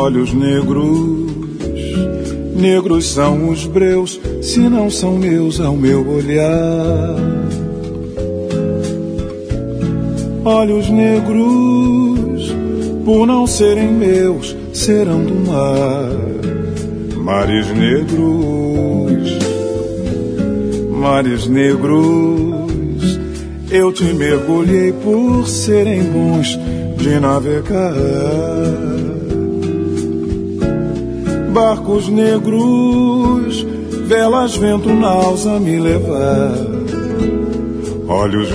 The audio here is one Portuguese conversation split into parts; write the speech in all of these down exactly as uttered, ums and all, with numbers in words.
Olhos negros, negros são os breus, se não são meus ao meu olhar. Olhos negros, por não serem meus, serão do mar. Mares negros, mares negros, eu te mergulhei por serem bons de navegar. Barcos negros, velas, vento, naus a me levar. Olhos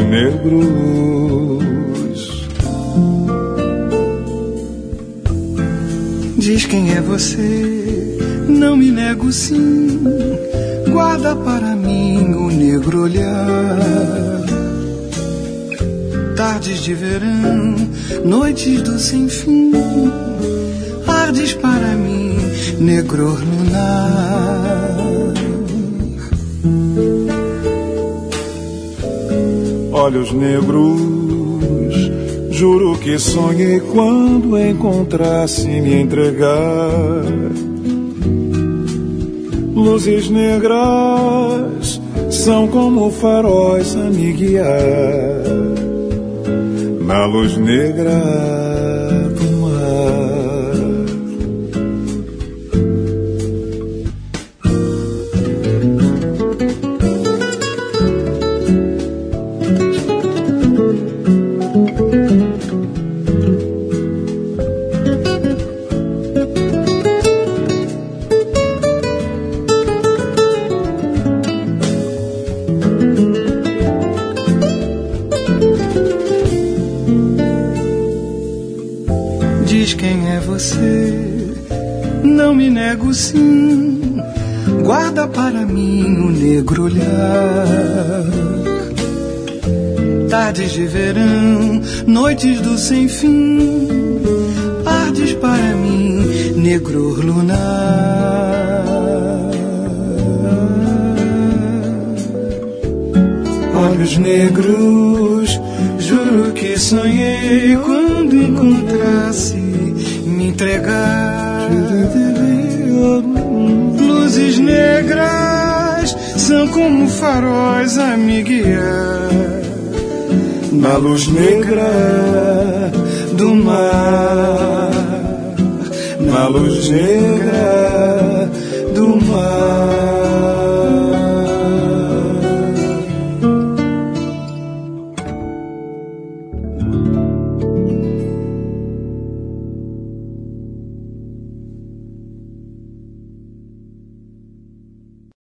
negros. Diz quem é você, não me nego sim. Guarda para mim o negro olhar. Tardes de verão, noites do sem fim. Ardes para mim, negro lunar. Olhos negros, juro que sonhei quando encontrasse me entregar. Luzes negras são como faróis a me guiar na luz negra do mar. Não me nego sim, guarda para mim o negro olhar. Tardes de verão, noites do sem fim, ardes para mim, negro lunar. Olhos negros, juro que sonhei quando encontrasse me entregar. Luzes negras são como faróis a me guiar na luz negra do mar, na luz negra